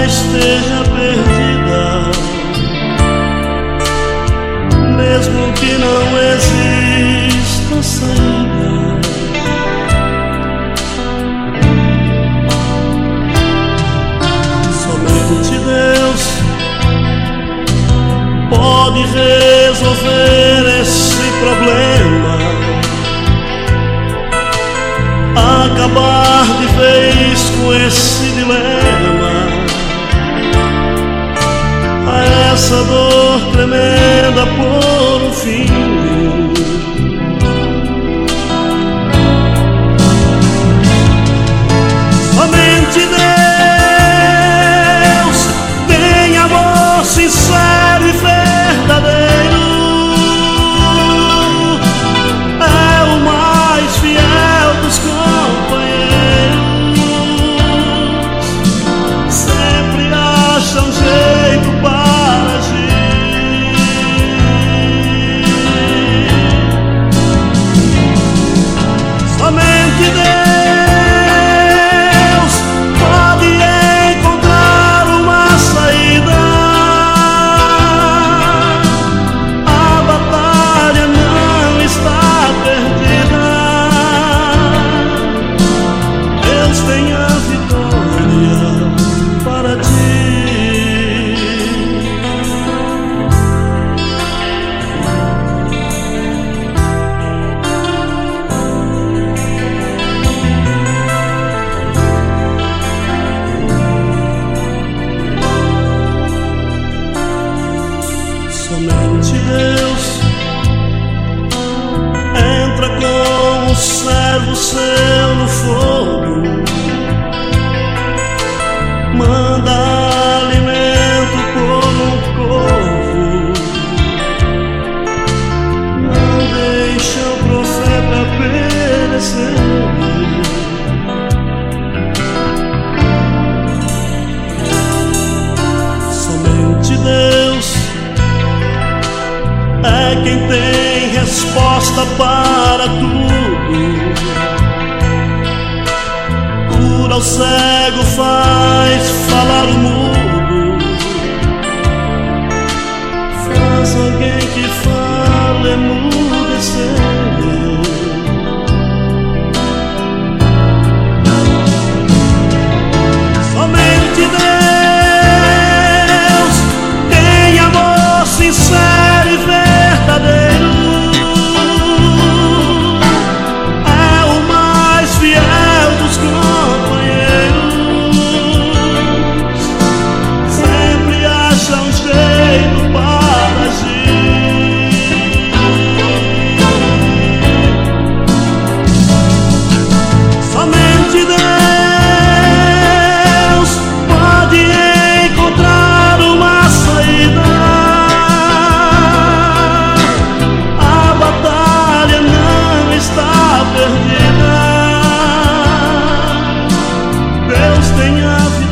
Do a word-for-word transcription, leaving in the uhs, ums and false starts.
esteja perdida, mesmo que não exista saída. Somente Deus pode resolver esse problema, acabar de vez com esse dilema, a essa dor tremenda por um fim. Somente Deus tem amor sincero e verdadeiro, é o mais fiel dos companheiros, sempre acha um jeito para agir. Somente Deus pode encontrar uma saída, a batalha não está perdida, Deus tem a vitória para ti. Somente Deus entra como um servo seu no fogo, manda alimento como um corvo, não deixa o profeta perecer. Somente Deus é quem tem resposta para tudo, cura o cego, faz falar o mudo, faz alguém que fala emudecer. Somente Deus tem amor sincero e verdadeiro, é o mais fiel dos companheiros, sempre acha um jeito para agir. Somente Deus pode encontrar uma saída, a batalha não está perdida, Deus tem a